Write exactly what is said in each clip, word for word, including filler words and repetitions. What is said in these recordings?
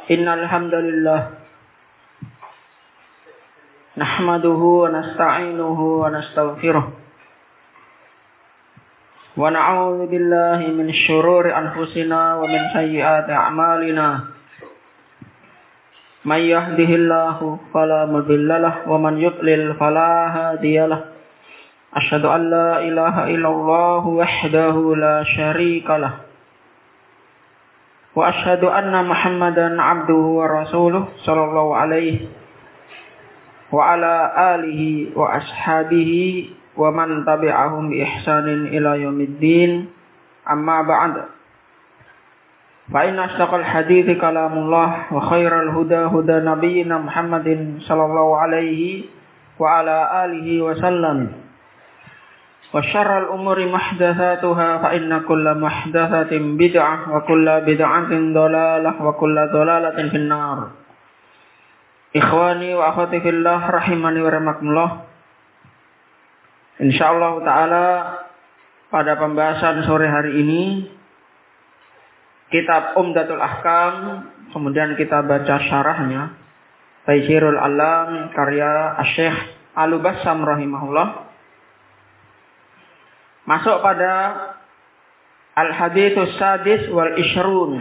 Innal hamdalillah nahmaduhu wa nasta'inuhu wa nastaghfiruh wa na'udzu billahi min syururi anfusina wa min sayyiati a'malina. May yahdihillahu fala mudilla lahu wa man yudlil fala hadiyalah. Asyhadu an la ilaha illallah wahdahu la syarika lah. Wa asyhadu anna Muhammadan abduhu wa rasuluh sallallahu alaihi wa ala alihi wa ashabihi wa man tabi'ahum bi ihsanin ila yaumiddin. Amma ba'd. Fa inna asdaqal hadithi kalamullah wa khairal huda huda nabiyyina Muhammadin sallallahu alaihi wa ala alihi wa sallam. Wa syarrul umuri muhdatsatuha fa inna kulla muhdatsatin bid'ah wa kulla bid'atin dhalalah wa kulla dhalalatin finnar. Ikhwani wa akhwati fillah rahimani wa rahmakumullah. Insyaallah taala pada pembahasan sore hari ini kitab Umdatul Ahkam, kemudian kita baca syarahnya Taysirul Alam karya Asy-Syaikh Al-Bassam rahimahullah. Masuk pada Al-Haditsus Sadis wal Ishrun.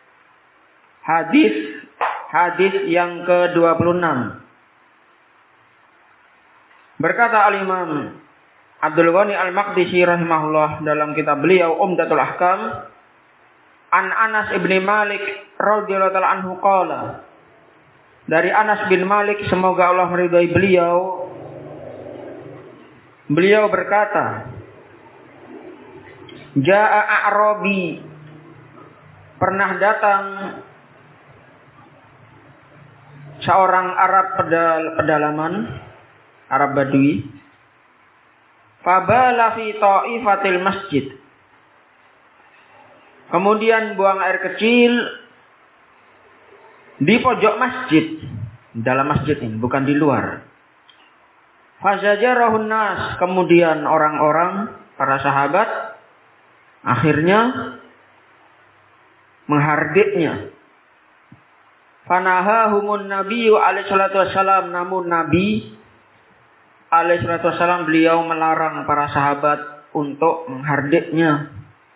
Hadis hadis yang ke dua puluh enam. Berkata Al-Imam Abdul Ghani Al-Maqdisi rahimahullah dalam kitab beliau Umdatul Ahkam, An Anas ibni Malik radhiyallahu ta'ala anhu qala. Dari Anas bin Malik, semoga Allah meridhai beliau, beliau berkata, Ja'a A'rabi, pernah datang seorang Arab pedal, pedalaman, Arab Badui. Fabala fi ta'ifatil masjid. Kemudian buang air kecil di pojok masjid, dalam masjid ini, bukan di luar. Fazajarahun nas, kemudian orang-orang, para sahabat akhirnya menghardiknya. Fanahahumun nabiyyu alaihi salatu wassalam, namun Nabi alaihi salatu wassalam beliau melarang para sahabat untuk menghardiknya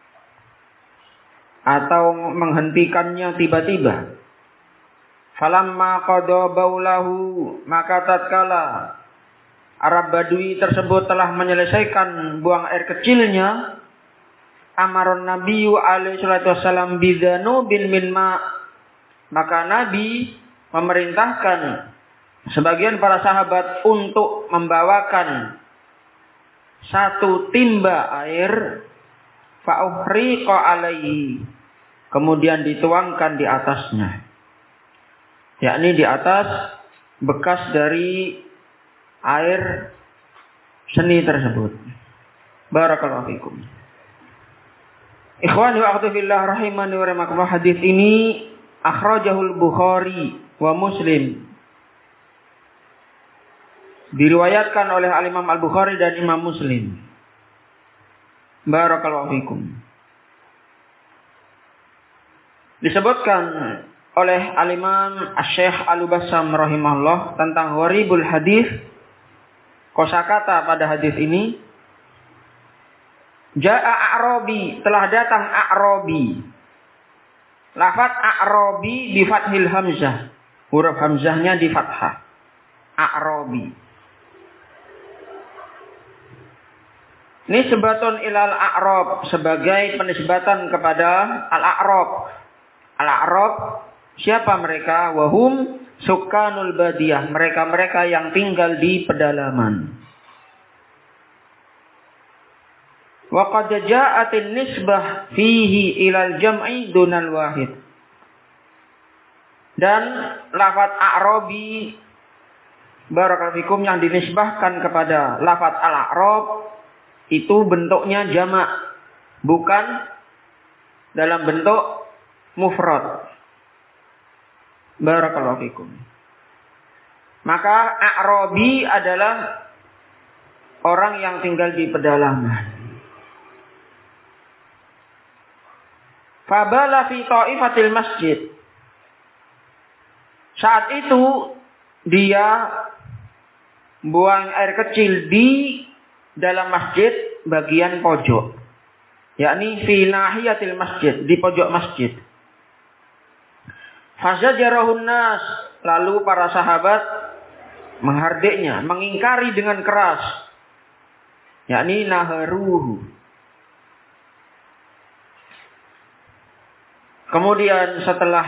atau menghentikannya tiba-tiba. Falamma qada baulahu, maka tatkala Arab Badui tersebut telah menyelesaikan buang air kecilnya, Amaron Nabiyyu alaihi salatu wassalam bidzanubin min ma, maka Nabi memerintahkan sebagian para sahabat untuk membawakan satu timba air, fa'uhriqa alaihi, kemudian dituangkan di atasnya, yakni di atas bekas dari air seni tersebut. Barakallahu fikum. Ikhwani wa akhwati fillah rahimani wa rahimakumullah. Hadis ini akhrajahul Bukhari wa Muslim. Diriwayatkan oleh Al-Imam Al-Bukhari dan Imam Muslim. Barakallahu fikum. Disebutkan oleh Al-Imam Asy-Syaikh Al-Bassam rahimahullah tentang gharibul hadis, kosakata pada hadis ini. Ja'a A'rabi, telah datang A'rabi. Lafaz A'rabi bi fathil hamzah, huruf hamzahnya di fathah. A'rabi. Nisbatun ilal A'rab, sebagai penisbatan kepada Al-A'rab. Al-A'rab siapa mereka? Wahum sukanul badiyah, mereka-mereka yang tinggal di pedalaman. Wa qad ja'atin nisbah fihi ilal jam'i dunal wahid. Dan lafaz A'rabi, barakallahu fikum, yang dinisbahkan kepada lafaz Al-A'rab itu bentuknya jamak, bukan dalam bentuk mufrad. Barakallahu fikum. Maka A'rabi adalah orang yang tinggal di pedalaman. Fabala fi ta'ifatil masjid. Saat itu dia buang air kecil di dalam masjid bagian pojok, yakni fi nahiyatil masjid, di pojok masjid. Fazajarahun nas, lalu para sahabat menghardiknya, mengingkari dengan keras, yakni naharuhu. Kemudian setelah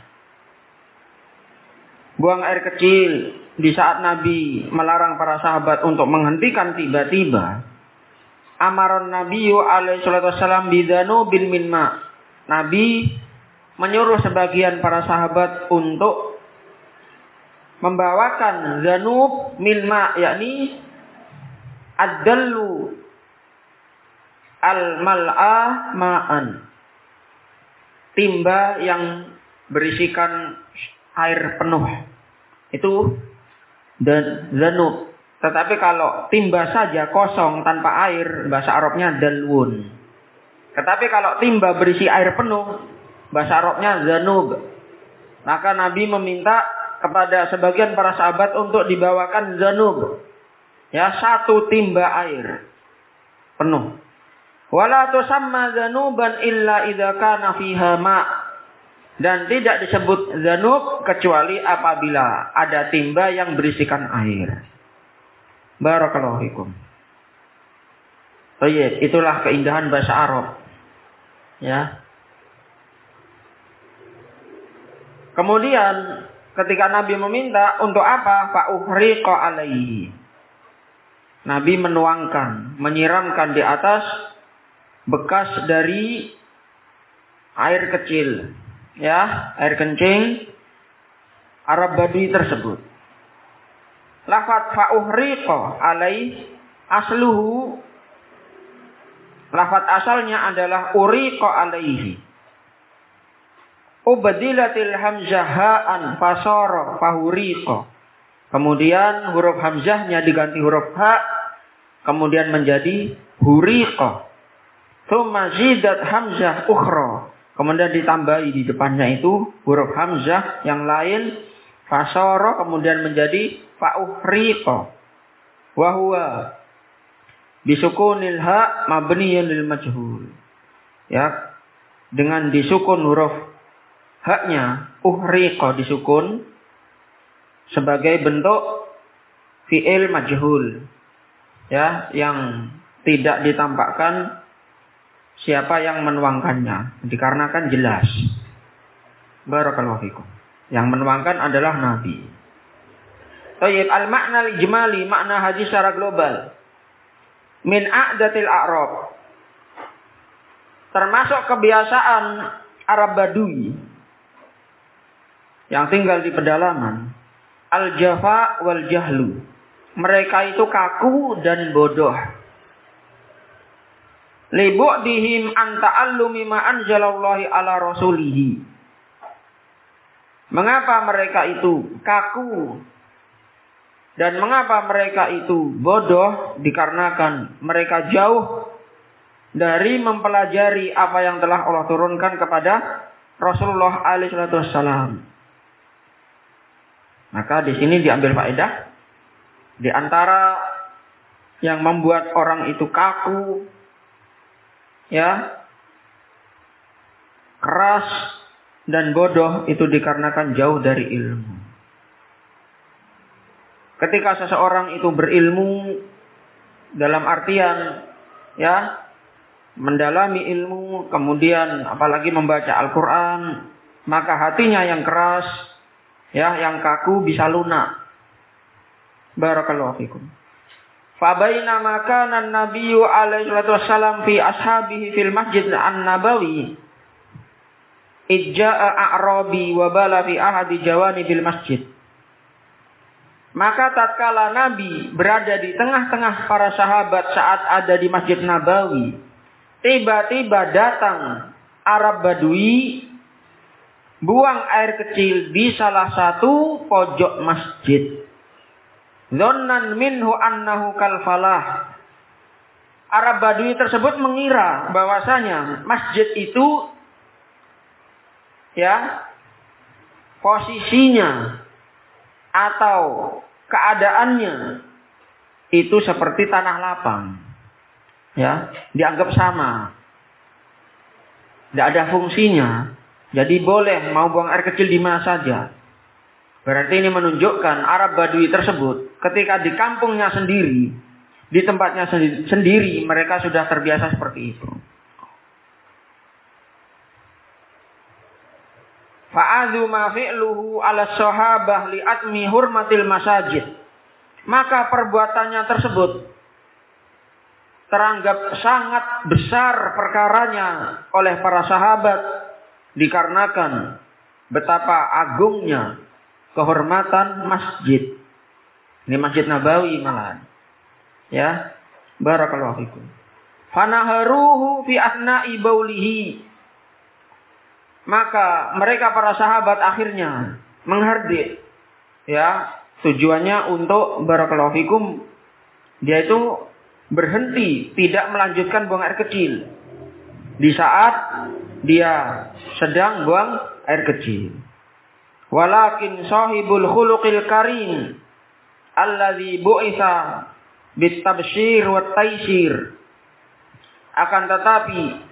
buang air kecil di saat Nabi melarang para sahabat untuk menghentikan tiba-tiba, amaron Nabiyyu alaihi salatu wassalam bidanu bin minma. Nabi menyuruh sebagian para sahabat untuk membawakan zanub minma, yakni ad-dallu al-mal'a ma'an, timba yang berisikan air penuh, itu dan zanub. Tetapi kalau timba saja kosong tanpa air, bahasa Arabnya dalwun. Tetapi kalau timba berisi air penuh, bahasa Arabnya zanub. Maka Nabi meminta kepada sebagian para sahabat untuk dibawakan zanub, ya, satu timba air penuh. Wala tusamma zanuban illa idza kana fiha ma'. Dan tidak disebut zanub kecuali apabila ada timba yang berisikan air. Barakallahu fikum. Baik, itulah keindahan bahasa Arab. Ya. Kemudian ketika Nabi meminta untuk apa? Fa uhriqa alaihi. Nabi menuangkan, menyiramkan di atas bekas dari air kecil, ya, air kencing Arab Badui tersebut. Lafaz fa uhriqa alaihi asluhu, lafaz asalnya adalah uriqa alaihi. Ubadilatil hamzah ha'an fasara fahuriqa. Kemudian huruf hamzahnya diganti huruf ha, kemudian menjadi huriqa. Tsumma zidat hamzah ukhra. Kemudian ditambahi di depannya itu huruf hamzah yang lain, fasara, kemudian menjadi fa'uhriqa. Wa huwa bisukunil ha mabniyun lil majhul. Ya, dengan disukun huruf haknya, uhriqa disukun sebagai bentuk fi'il majhul, ya, yang tidak ditampakkan siapa yang menuangkannya, dikarenakan jelas. Barakallahu fikum. Yang menuangkan adalah Nabi. Tayyib, al-makna al-ijmali, makna hadis secara global. Min a'datil a'rab. Termasuk kebiasaan Arab Badui yang tinggal di pedalaman. Al-jafa wal jahlu. Mereka itu kaku dan bodoh. Libu'dihim an ta'allumi ma anzalallahi ala rasulihi. Mengapa mereka itu kaku dan mengapa mereka itu bodoh? Dikarenakan mereka jauh dari mempelajari apa yang telah Allah turunkan kepada Rasulullah alaihi wasallam. Maka di sini diambil faedah di antara yang membuat orang itu kaku, ya, keras dan bodoh, itu dikarenakan jauh dari ilmu. Ketika seseorang itu berilmu dalam artian, ya, mendalami ilmu, kemudian apalagi membaca Al-Quran, maka hatinya yang keras, ya, yang kaku bisa lunak. Barakallahu fikum. Fabaina makana an-nabiyyu alaihi wasallam fi ashabihi fil masjid an-nabawi ijja'a a'rabi wa bala fi ahadi jawanibil masjid. Maka tatkala Nabi berada di tengah-tengah para sahabat saat ada di Masjid Nabawi, tiba-tiba datang Arab Badui buang air kecil di salah satu pojok masjid. Dzannan minhu annahu kal falah. Arab Badui tersebut mengira bahwasanya masjid itu, ya, posisinya atau keadaannya itu seperti tanah lapang. Ya, dianggap sama. Tidak ada fungsinya. Jadi boleh mau buang air kecil di mana saja. Berarti ini menunjukkan Arab Badui tersebut ketika di kampungnya sendiri, di tempatnya sendiri, mereka sudah terbiasa seperti itu. Fa'adhu ma fi'luhu ala sahabah li'atmi hurmatil masajid. Maka perbuatannya tersebut teranggap sangat besar perkaranya oleh para sahabat dikarenakan betapa agungnya kehormatan masjid. Ini Masjid Nabawi malahan. Ya, barakallahu fikum. Fanaharuhu fi asna'i baulihi. Maka mereka para sahabat akhirnya menghardik. Ya, tujuannya untuk barakallahu fikum, dia itu berhenti, tidak melanjutkan buang air kecil di saat dia sedang buang air kecil. Walakin sahibul khuluqil karim alladzi bu'itsa bitabsyir wat taysir. Akan tetapi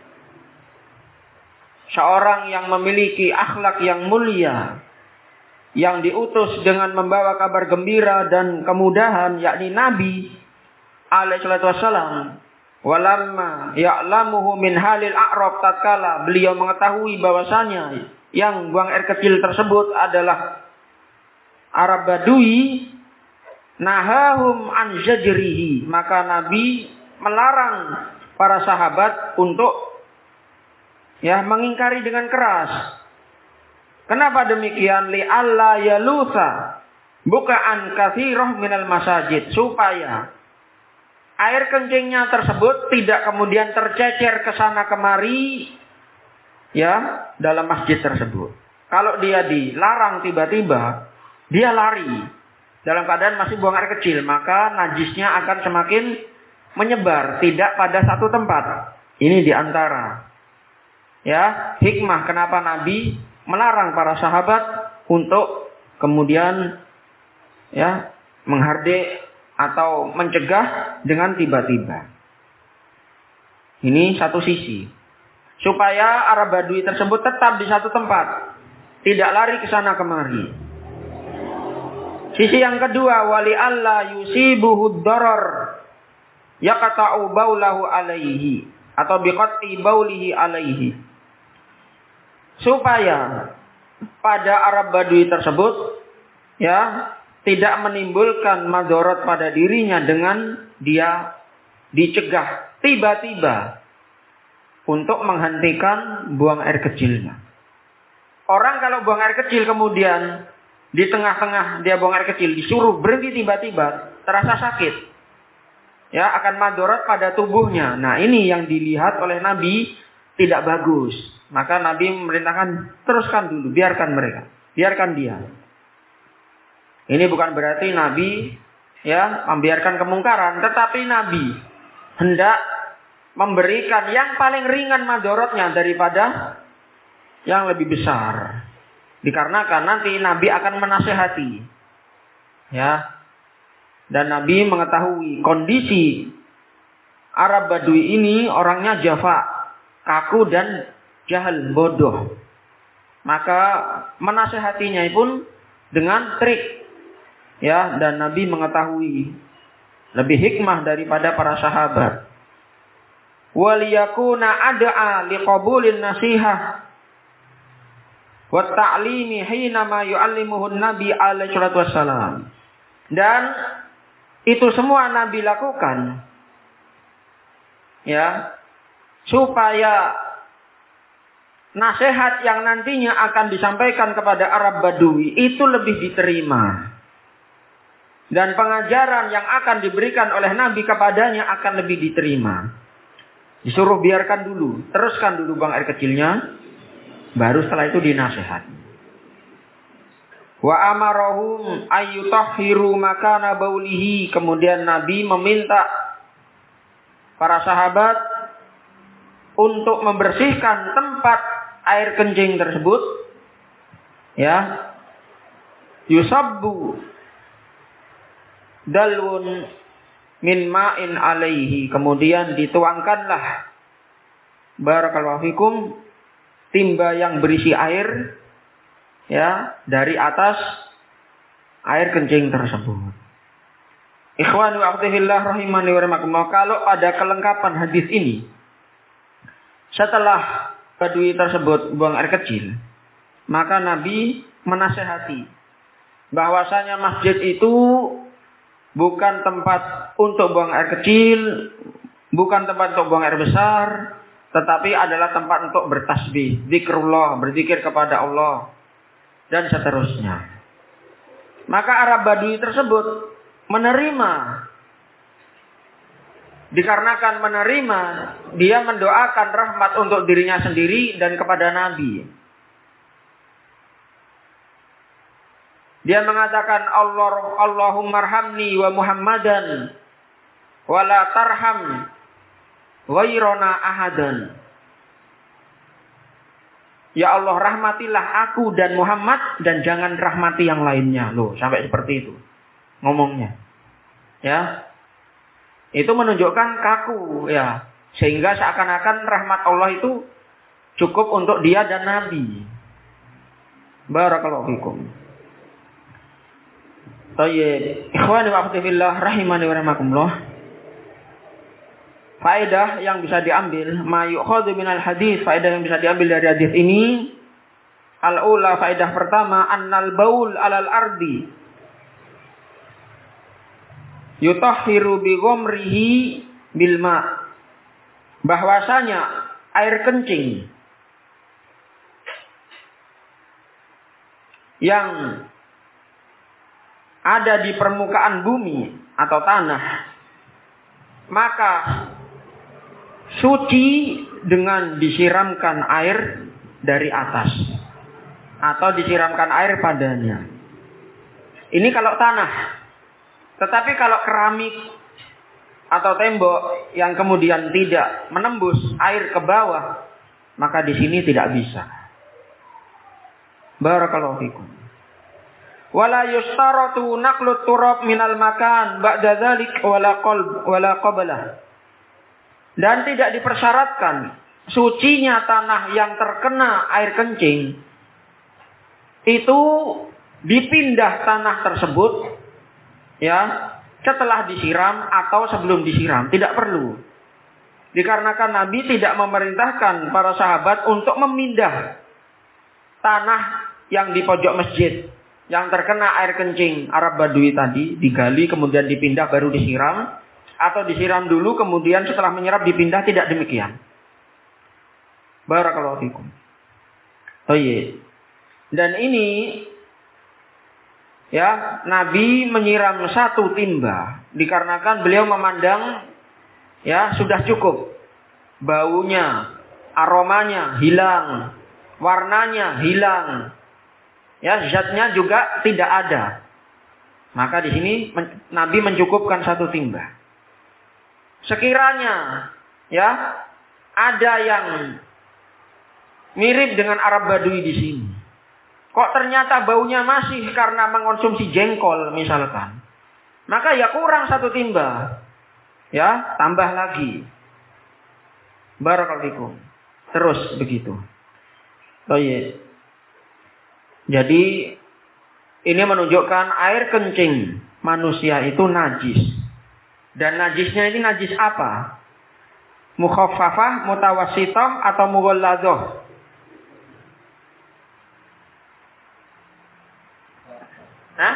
seorang yang memiliki akhlak yang mulia, yang diutus dengan membawa kabar gembira dan kemudahan, yakni Nabi alaihi salatu wassalam. Walamma ya'lamuhu min halil a'rab, tatkala beliau mengetahui bahwasanya yang buang air kecil tersebut adalah Arab Badui, nahahum an zajrihi, maka Nabi melarang para sahabat untuk ya mengingkari dengan keras. Kenapa demikian? Li alla yalusa bukaan katsirah minal masajid, supaya air kencingnya tersebut tidak kemudian tercecer ke sana kemari ya dalam masjid tersebut. Kalau dia dilarang tiba-tiba dia lari dalam keadaan masih buang air kecil, maka najisnya akan semakin menyebar, tidak pada satu tempat. Ini diantara ya hikmah kenapa Nabi melarang para sahabat untuk kemudian ya menghardik atau mencegah dengan tiba-tiba. Ini satu sisi, supaya Arab Badui tersebut tetap di satu tempat, tidak lari ke sana kemari. Sisi yang kedua, wali alla yusibuhu darar yaqta'u baulahu alaihi atau biqatti baulihi alaihi, supaya pada Arab Badui tersebut ya tidak menimbulkan madorot pada dirinya dengan dia dicegah tiba-tiba untuk menghentikan buang air kecilnya. Orang kalau buang air kecil kemudian di tengah-tengah dia buang air kecil disuruh berhenti tiba-tiba, terasa sakit. Ya, akan madorot pada tubuhnya. Nah, ini yang dilihat oleh Nabi tidak bagus. Maka Nabi memerintahkan teruskan dulu, biarkan mereka, biarkan dia. Ini bukan berarti Nabi ya membiarkan kemungkaran, tetapi Nabi hendak memberikan yang paling ringan madorotnya daripada yang lebih besar. Dikarenakan nanti Nabi akan menasehati. Ya. Dan Nabi mengetahui kondisi Arab Badui ini orangnya jafa, kaku dan jahil, bodoh. Maka menasehatinya pun dengan trik. Ya, dan Nabi mengetahui lebih hikmah daripada para sahabat. Waliyakuna ad'a liqabulin nasihah wa ta'limi hina ma yu'allimuhu Nabi alaihi salatu wassalam. Dan itu semua Nabi lakukan ya supaya nasihat yang nantinya akan disampaikan kepada Arab Badui itu lebih diterima. Dan pengajaran yang akan diberikan oleh Nabi kepadanya akan lebih diterima. Disuruh biarkan dulu, teruskan dulu buang air kecilnya, baru setelah itu dinasihat. Wa amarahum ayyutahhiru makana baulihi. Kemudian Nabi meminta para sahabat untuk membersihkan tempat air kencing tersebut, ya, yusabbu dalwun min ma'in alaihi, kemudian dituangkanlah barakallahu fikum timba yang berisi air ya dari atas air kencing tersebut. Ikhwani wa akhwati fillah rahimani wa rahimakumullah, kalau pada kelengkapan hadis ini setelah badui tersebut buang air kecil, maka Nabi menasehati bahwasanya masjid itu bukan tempat untuk buang air kecil, bukan tempat untuk buang air besar, tetapi adalah tempat untuk bertasbih, zikrullah, berzikir kepada Allah, dan seterusnya. Maka Arab Badui tersebut menerima. Dikarenakan menerima, dia mendoakan rahmat untuk dirinya sendiri dan kepada Nabi. Dia mengatakan, Allah, Allahumma arhamni wa Muhammadan wa la tarham ghairana ahadan. Ya Allah, rahmatilah aku dan Muhammad dan jangan rahmati yang lainnya. Loh, sampai seperti itu ngomongnya. Ya. Itu menunjukkan kaku ya, sehingga seakan-akan rahmat Allah itu cukup untuk dia dan Nabi. Barakallahu fikum. Tayyib, ikhwani wa akhwati fillah rahimani wa rahimakumullah. Faedah yang bisa diambil, ma yu'khadhu minal hadis, faedah yang bisa diambil dari hadis ini, al-ula, faedah pertama, annal baul alal ardi yutahhiru bi ghamrihi bil ma'. Bahwasanya air kencing yang ada di permukaan bumi atau tanah, maka suci dengan disiramkan air dari atas atau disiramkan air padanya. Ini kalau tanah. Tetapi kalau keramik atau tembok yang kemudian tidak menembus air ke bawah, maka di sini tidak bisa. Barakallahu fikum. Wala yustaratu naqlut turab minal makan ba'da dzalik wala qalb wala qablah. Dan tidak dipersyaratkan sucinya tanah yang terkena air kencing itu dipindah tanah tersebut ya, setelah disiram atau sebelum disiram, tidak perlu. Dikarenakan Nabi tidak memerintahkan para sahabat untuk memindah tanah yang di pojok masjid yang terkena air kencing Arab Badui tadi, digali kemudian dipindah baru disiram, atau disiram dulu kemudian setelah menyerap dipindah, tidak demikian. Barakallahu fikum. Oh iya. Dan ini ya, Nabi menyiram satu timba dikarenakan beliau memandang ya sudah cukup. Baunya, aromanya hilang, warnanya hilang. Ya, zatnya juga tidak ada. Maka di sini Nabi mencukupkan satu timba. Sekiranya ya ada yang mirip dengan Arab Badui di sini, kok ternyata baunya masih karena mengonsumsi jengkol misalkan, maka ya kurang satu timba. Ya, tambah lagi. Barakallahu fikum. Terus begitu. Baik. Jadi ini menunjukkan air kencing manusia itu najis. Dan najisnya ini najis apa? Mukhaffafah, mutawassithah atau mughalladzah? Hah?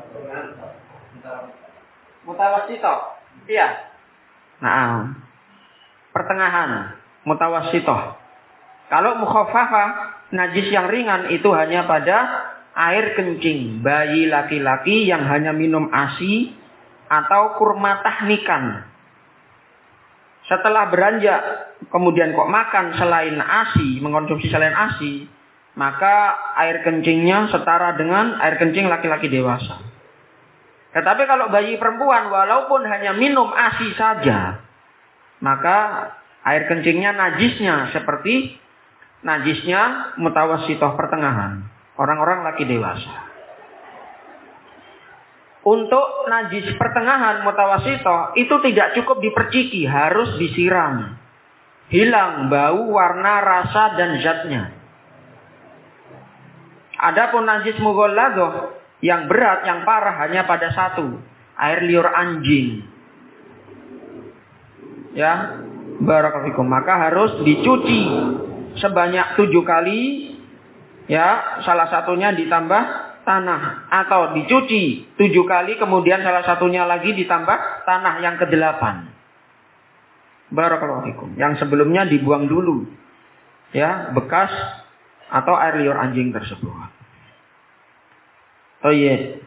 Mutawassithah. Iya. Nah, pertengahan, mutawassithah. Kalau mukhaffafah, najis yang ringan itu hanya pada air kencing bayi laki-laki yang hanya minum ASI atau kurma tahnikan. Setelah beranjak kemudian kok makan selain ASI, mengkonsumsi selain ASI, maka air kencingnya setara dengan air kencing laki-laki dewasa. Tetapi kalau bayi perempuan walaupun hanya minum ASI saja, maka air kencingnya najisnya seperti najisnya mutawassithah pertengahan, orang-orang laki dewasa. Untuk najis pertengahan mutawasito itu tidak cukup diperciki, harus disiram. Hilang bau, warna, rasa dan zatnya. Adapun najis mughalladah yang berat, yang parah hanya pada satu, air liur anjing. Ya, barakallahu fikum. Maka harus dicuci sebanyak tujuh kali. Ya, salah satunya ditambah tanah. Atau dicuci tujuh kali, kemudian salah satunya lagi ditambah tanah yang kedelapan. Barakallahu fikum. Yang sebelumnya dibuang dulu. Ya, bekas atau air liur anjing tersebut. Oh iya.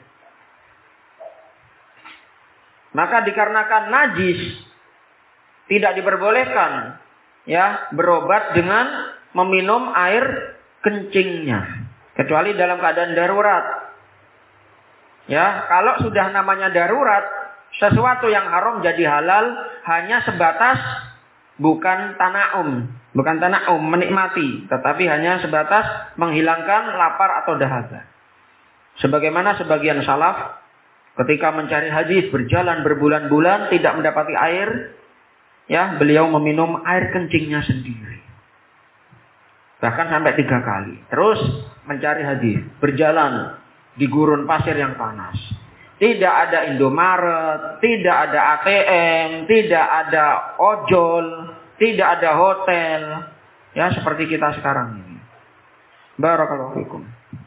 Maka dikarenakan najis tidak diperbolehkan ya berobat dengan meminum air kencingnya, kecuali dalam keadaan darurat. Ya, kalau sudah namanya darurat, sesuatu yang haram jadi halal hanya sebatas bukan tanaum, bukan tanaum menikmati, tetapi hanya sebatas menghilangkan lapar atau dahaga. Sebagaimana sebagian salaf ketika mencari hadis berjalan berbulan-bulan tidak mendapati air, ya beliau meminum air kencingnya sendiri. Bahkan sampai tiga kali. Terus mencari hadis, berjalan di gurun pasir yang panas. Tidak ada Indomaret, tidak ada A T M, tidak ada ojol, tidak ada hotel. Ya seperti kita sekarang ini. Barakallahu fikum.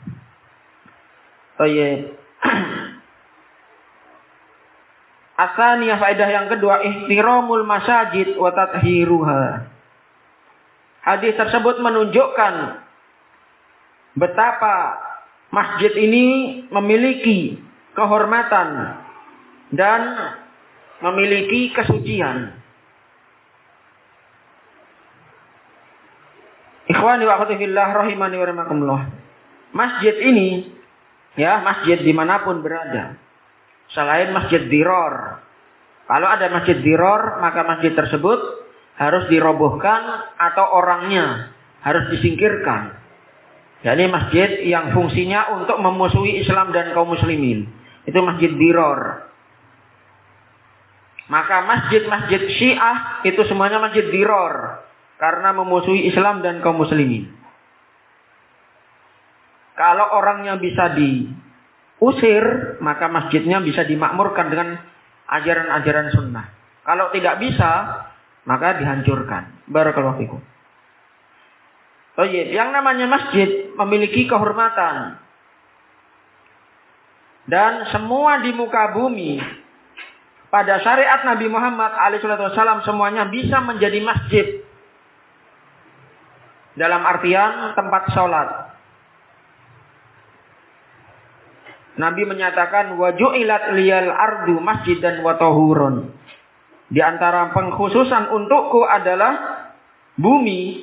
Baik. Asaniyah, faedah yang kedua, ihtiramul masajid wa tathiruha. Hadis tersebut menunjukkan betapa masjid ini memiliki kehormatan dan memiliki kesucian. Ikhwani wa akhwati fillah rahimani wa rahimakumullah. Masjid ini, ya masjid dimanapun berada, selain masjid diror. Kalau ada masjid diror, maka masjid tersebut harus dirobohkan atau orangnya harus disingkirkan. Jadi masjid yang fungsinya untuk memusuhi Islam dan kaum muslimin, itu masjid diror. Maka masjid-masjid Syiah itu semuanya masjid diror karena memusuhi Islam dan kaum muslimin. Kalau orangnya bisa diusir, maka masjidnya bisa dimakmurkan dengan ajaran-ajaran sunnah. Kalau tidak bisa, maka dihancurkan. Barakallahu fikum. Oh iya, yang namanya masjid memiliki kehormatan. Dan semua di muka bumi pada syariat Nabi Muhammad alaihi wasallam semuanya bisa menjadi masjid. Dalam artian tempat sholat. Nabi menyatakan waju'ilat liyal ardu masjidan wa tahurun. Di antara pengkhususan untukku adalah bumi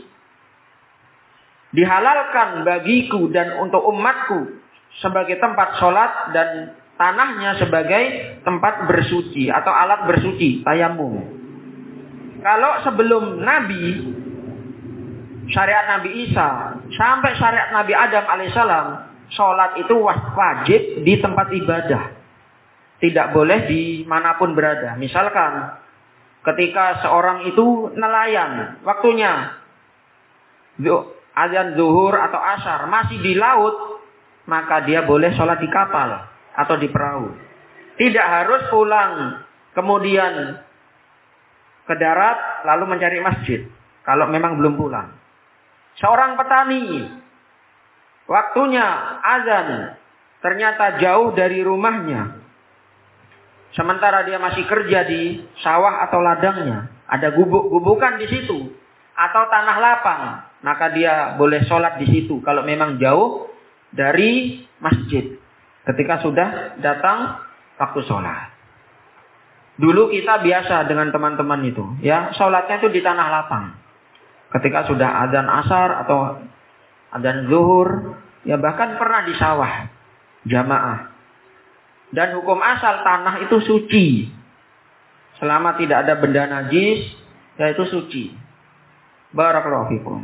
dihalalkan bagiku dan untuk umatku sebagai tempat sholat dan tanahnya sebagai tempat bersuci atau alat bersuci, tayamum. Kalau sebelum Nabi, syariat Nabi Isa sampai syariat Nabi Adam alaihissalam, sholat itu wajib di tempat ibadah. Tidak boleh dimanapun berada. Misalkan ketika seorang itu nelayan, waktunya azan zuhur atau asar masih di laut, maka dia boleh sholat di kapal atau di perahu. Tidak harus pulang kemudian ke darat lalu mencari masjid kalau memang belum pulang. Seorang petani, waktunya azan, ternyata jauh dari rumahnya. Sementara dia masih kerja di sawah atau ladangnya, ada gubuk-gubukan di situ atau tanah lapang, maka dia boleh sholat di situ kalau memang jauh dari masjid. Ketika sudah datang waktu sholat. Dulu kita biasa dengan teman-teman itu, ya sholatnya itu di tanah lapang. Ketika sudah adzan asar atau adzan zuhur, ya bahkan pernah di sawah jamaah. Dan hukum asal tanah itu suci. Selama tidak ada benda najis, ya itu suci. Barakallahu fikum.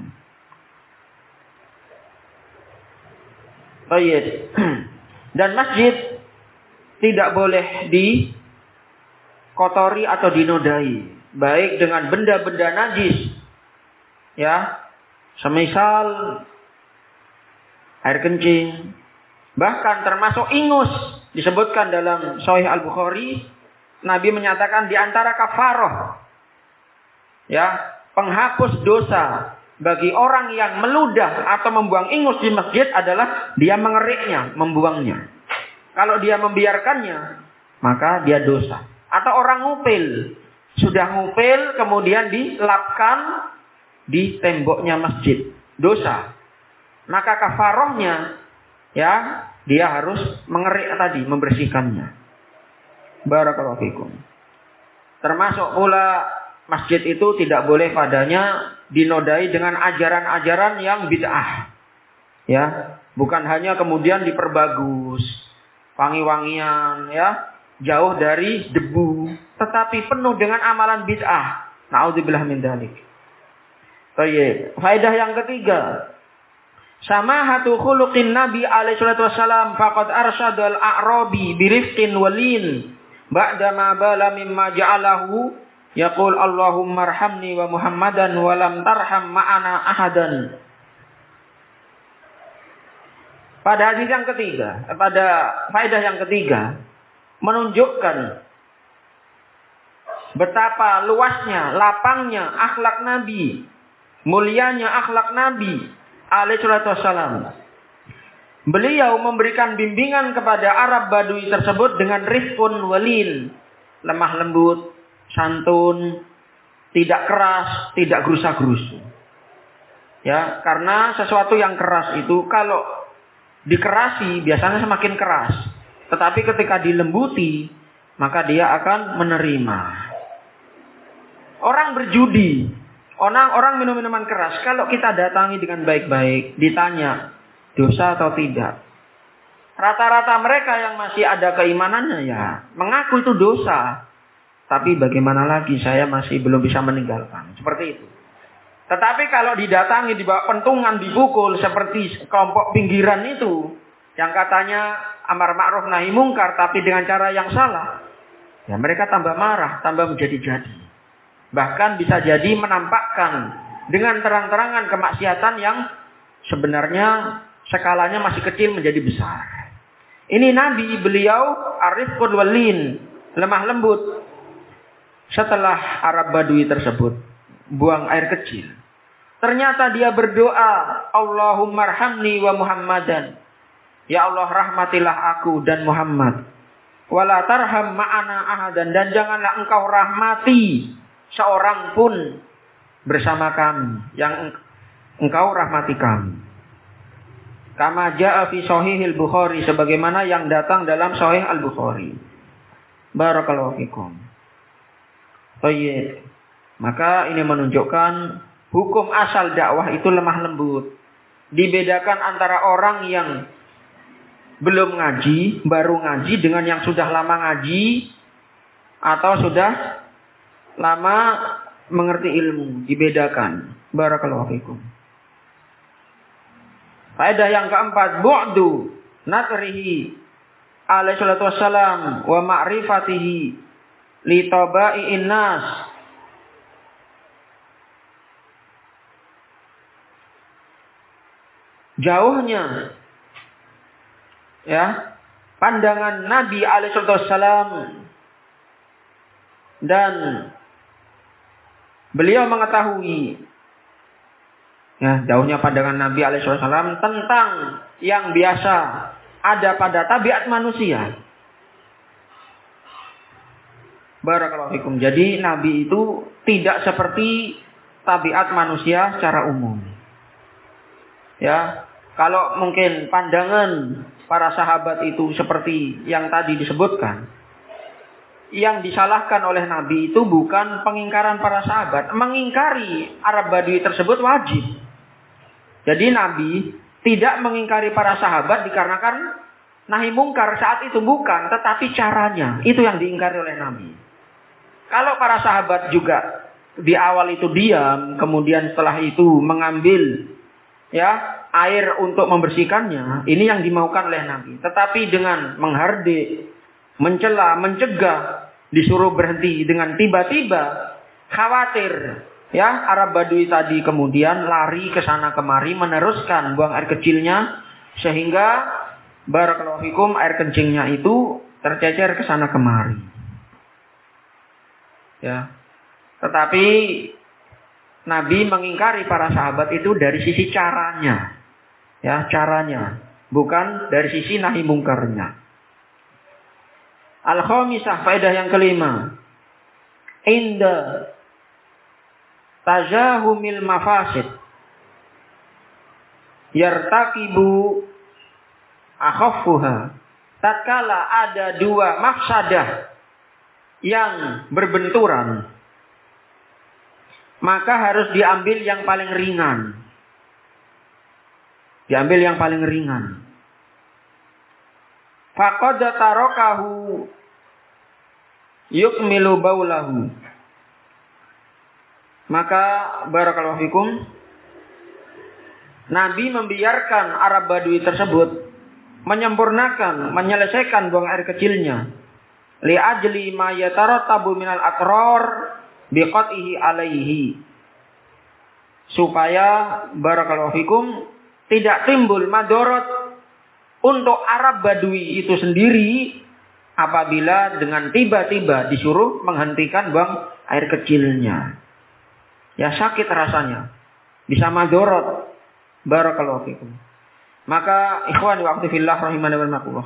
Baik. Dan masjid tidak boleh dikotori atau dinodai, baik dengan benda-benda najis, ya, semisal air kencing, bahkan termasuk ingus. Disebutkan dalam Sahih Al-Bukhari, Nabi menyatakan di antara kafaroh, ya, penghapus dosa bagi orang yang meludah atau membuang ingus di masjid adalah dia mengeriknya, membuangnya. Kalau dia membiarkannya, maka dia dosa. Atau orang ngupil, sudah ngupil kemudian dilapkan di temboknya masjid, dosa. Maka kafarohnya, ya, dia harus mengerik tadi, membersihkannya. Barakallahu fikum. Termasuk pula masjid itu tidak boleh padanya dinodai dengan ajaran-ajaran yang bid'ah. Ya, bukan hanya kemudian diperbagus, wangi-wangian, ya, jauh dari debu, tetapi penuh dengan amalan bid'ah. Na'udzubillah min dzalik. Baik, faedah yang ketiga, samahatu khuluqin Nabi alaihi salatu wasalam faqad arsyadal a'rabi birifqin walin ba'da ma bala mimma ja'alahu yaqul Allahumma arhamni wa Muhammadan wa lam tarham ma'ana ahadan. Pada hadis yang ketiga, pada faedah yang ketiga, menunjukkan betapa luasnya, lapangnya akhlak Nabi, mulianya akhlak Nabi alaihi salatu wassalam. Beliau memberikan bimbingan kepada Arab Badui tersebut dengan rifqun walin, lemah lembut, santun, tidak keras, tidak gerusa-gerusu. Ya, karena sesuatu yang keras itu kalau dikerasi biasanya semakin keras. Tetapi ketika dilembuti, maka dia akan menerima. Orang berjudi, orang orang minum minuman keras, kalau kita datangi dengan baik-baik, ditanya dosa atau tidak, rata-rata mereka yang masih ada keimanannya ya mengaku itu dosa. Tapi bagaimana lagi, saya masih belum bisa meninggalkan. Seperti itu. Tetapi kalau didatangi, dibawa pentungan, dipukul seperti kelompok pinggiran itu, yang katanya amar ma'ruf nahi mungkar, tapi dengan cara yang salah, ya mereka tambah marah, tambah menjadi-jadi. Bahkan bisa jadi menampakkan dengan terang-terangan kemaksiatan yang sebenarnya skalanya masih kecil menjadi besar. Ini Nabi, beliau arifqul walin, lemah lembut. Setelah Arab Badui tersebut buang air kecil, ternyata dia berdoa, Allahumma arhamni wa Muhammadan. Ya Allah, rahmatilah aku dan Muhammad. Wala tarham ma'ana ahadan, dan janganlah engkau rahmati seorang pun bersama kami, yang engkau rahmati kami. Kama ja'a fi Sahihil Bukhari, sebagaimana yang datang dalam Sahih Al-Bukhari. Barakallahu fikum. Baik. Maka ini menunjukkan hukum asal dakwah itu lemah lembut. Dibedakan antara orang yang belum ngaji, baru ngaji, dengan yang sudah lama ngaji atau sudah lama mengerti ilmu. Dibedakan. Barakallahu fikum. Faedah yang keempat, bu'du natrihi alaihi salatu wassalam wa ma'rifatihi li taba'i'in nas. Jauhnya ya pandangan Nabi alaihi salatu wassalam, dan beliau mengetahui ya, jauhnya pandangan Nabi alaihi salatu wassalam tentang yang biasa ada pada tabiat manusia. Barakallahu fikum. Jadi Nabi itu tidak seperti tabiat manusia secara umum. Ya, kalau mungkin pandangan para sahabat itu seperti yang tadi disebutkan, yang disalahkan oleh Nabi itu bukan pengingkaran para sahabat. Mengingkari Arab Badui tersebut wajib. Jadi Nabi tidak mengingkari para sahabat dikarenakan nahi mungkar saat itu, bukan, tetapi caranya itu yang diingkari oleh Nabi. Kalau para sahabat juga di awal itu diam, kemudian setelah itu mengambil ya air untuk membersihkannya, ini yang dimaukan oleh Nabi. Tetapi dengan menghardik, mencela, mencegah, disuruh berhenti dengan tiba-tiba, khawatir. Ya, Arab Badui tadi kemudian lari ke sana kemari, meneruskan buang air kecilnya, sehingga barakallahu fikum air kencingnya itu tercecer ke sana kemari. Ya. Tetapi Nabi mengingkari para sahabat itu dari sisi caranya. Ya, caranya, bukan dari sisi nahi mungkarnya. Al-khamisah, faedah yang kelima. Inda tajahumil mafasid yartakibu akhaffuha. Tatkala ada dua mafsadah yang berbenturan, maka harus diambil yang paling ringan. Diambil yang paling ringan. Faqad tarakahu yukmilu baulahu. Maka barakallahu fikum, Nabi membiarkan Arab Badui tersebut menyempurnakan, menyelesaikan buang air kecilnya. Li ajli ma yatarattabu minal aqrar biqatihi alaihi. Supaya barakallahu fikum tidak timbul madorot untuk Arab Badui itu sendiri apabila dengan tiba-tiba disuruh menghentikan buang air kecilnya. Ya, sakit rasanya. Bisa madorot. Barakallahu fikum. Maka ikhwan wa akhwati fillah rahimani wa rahimakumullah.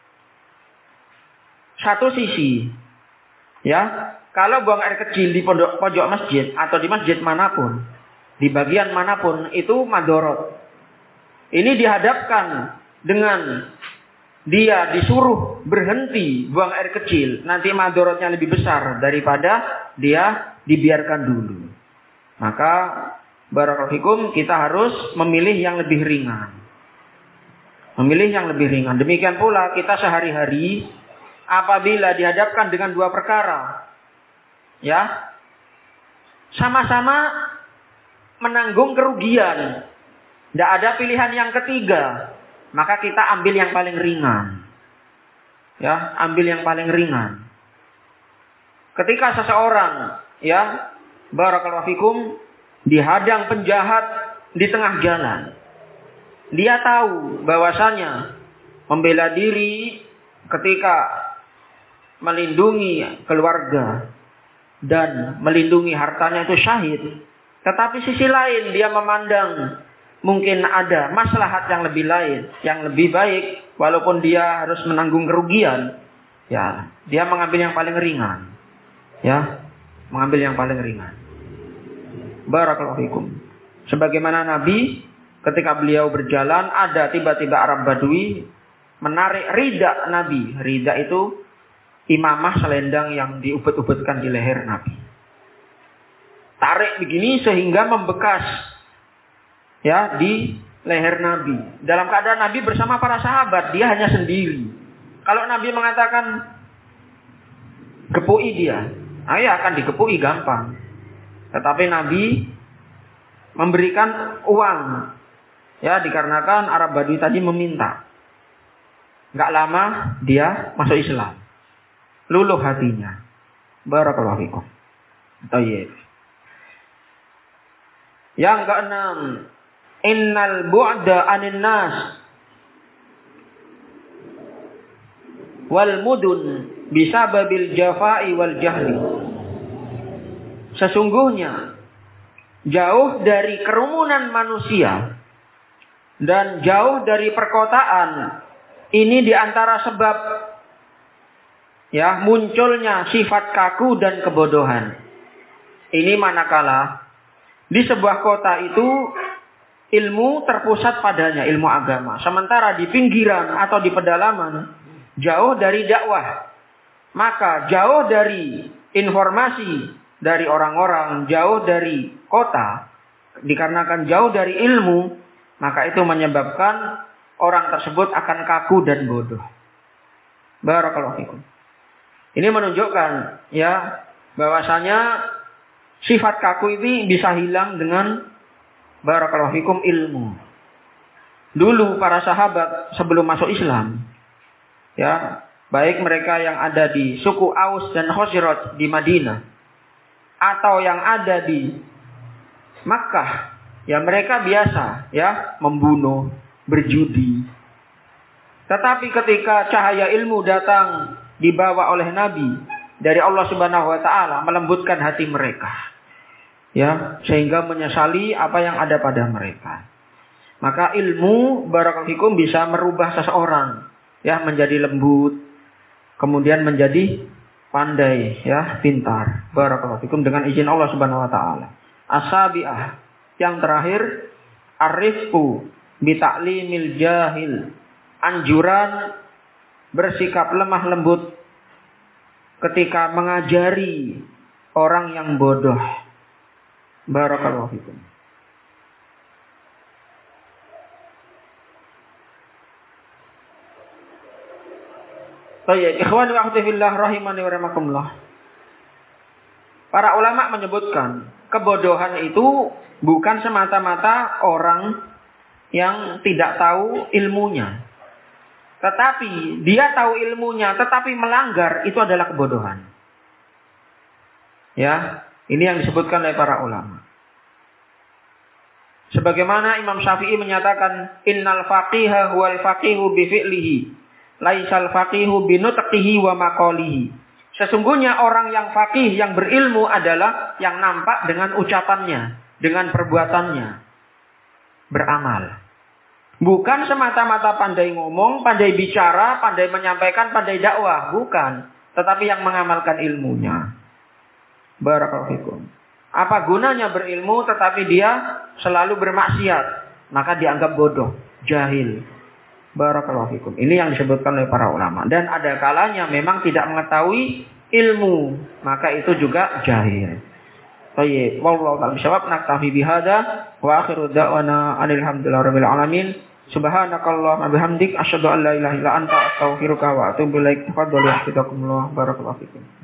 Satu sisi, ya, kalau buang air kecil di pondok pojok masjid atau di masjid manapun, di bagian manapun, itu madorot. Ini dihadapkan dengan dia disuruh berhenti buang air kecil, nanti madorotnya lebih besar daripada dia dibiarkan dulu. Maka barakallahu fikum, kita harus memilih yang lebih ringan. Memilih yang lebih ringan. Demikian pula kita sehari-hari apabila dihadapkan dengan dua perkara, ya, sama-sama menanggung kerugian, tidak ada pilihan yang ketiga, maka kita ambil yang paling ringan. Ya, ambil yang paling ringan. Ketika seseorang, ya, barakallahu fikum, dihadang penjahat di tengah jalan, dia tahu bahwasanya membela diri ketika melindungi keluarga dan melindungi hartanya itu syahid. Tetapi sisi lain dia memandang mungkin ada maslahat yang lebih lain, yang lebih baik, walaupun dia harus menanggung kerugian. Ya, dia mengambil yang paling ringan. Ya, mengambil yang paling ringan. Barakallahu fikum. Sebagaimana Nabi ketika beliau berjalan, ada tiba-tiba Arab Badui menarik rida Nabi. Rida itu imamah selendang yang diubet-ubetkan di leher Nabi. Tarik begini sehingga membekas, ya, di leher Nabi. Dalam keadaan Nabi bersama para sahabat, dia hanya sendiri. Kalau Nabi mengatakan gepui dia, ayah akan digepui gampang. Tetapi Nabi memberikan uang, ya, dikarenakan Arab Badui tadi meminta. Gak lama dia masuk Islam. Luluh hatinya. Barakallahu fikum. Tayyib. Yang keenam, innal bu'da 'anil nas wal mudun bisababil jafai wal jahli. Sesungguhnya jauh dari kerumunan manusia dan jauh dari perkotaan, ini diantara sebab, ya, munculnya sifat kaku dan kebodohan. Ini manakala di sebuah kota itu ilmu terpusat padanya, ilmu agama. Sementara di pinggiran atau di pedalaman jauh dari dakwah. Maka jauh dari informasi dari orang-orang, jauh dari kota, dikarenakan jauh dari ilmu, maka itu menyebabkan orang tersebut akan kaku dan bodoh. Barakallahu fikum. Ini menunjukkan, ya, bahwasanya sifat kaku ini bisa hilang dengan barakallahu fikum ilmu. Dulu para sahabat sebelum masuk Islam, ya, baik mereka yang ada di suku Aus dan Khazraj di Madinah atau yang ada di Makkah, ya mereka biasa ya membunuh, berjudi. Tetapi ketika cahaya ilmu datang dibawa oleh Nabi dari Allah Subhanahu wa taala, melembutkan hati mereka. Ya, sehingga menyesali apa yang ada pada mereka. Maka ilmu barakallahu fikum bisa merubah seseorang ya menjadi lembut, kemudian menjadi pandai, ya, pintar. Barakallahu fikum dengan izin Allah Subhanahu wa taala. As-sabi'ah, yang terakhir, ar-rifqu bi ta'limil jahil. Anjuran bersikap lemah lembut ketika mengajari orang yang bodoh. Barakallahu fikum. Baik, ikhwan wa akhwati fillah rahimani wa rahimakumullah. Para ulama menyebutkan kebodohan itu bukan semata-mata orang yang tidak tahu ilmunya. Tetapi dia tahu ilmunya tetapi melanggar, itu adalah kebodohan. Ya, ini yang disebutkan oleh para ulama. Sebagaimana Imam Syafi'i menyatakan, innal faqiha huwal faqihu bi fi'lihi, laisal faqihu bi nutqihi wa maqalihi. Sesungguhnya orang yang faqih, yang berilmu adalah yang nampak dengan ucapannya, dengan perbuatannya, beramal. Bukan semata-mata pandai ngomong, pandai bicara, pandai menyampaikan, pandai dakwah, bukan. Tetapi yang mengamalkan ilmunya. Barakallahu fikum. Apa gunanya berilmu tetapi dia selalu bermaksiat? Maka dianggap bodoh, jahil. Barakallahu fikum. Ini yang disebutkan oleh para ulama. Dan ada kalanya memang tidak mengetahui ilmu, maka itu juga jahil. Baik, wallahu ta'ala bishawab, naktafi bihadza wa akhiru da'wana alhamdulillahi rabbil alamin. Subhanakallahumma bihamdik asyhadu an la ilaha illa anta astaghfiruka wa atubu ilaik. Tafadhalu hafizakumullah. Barakallahu fikum.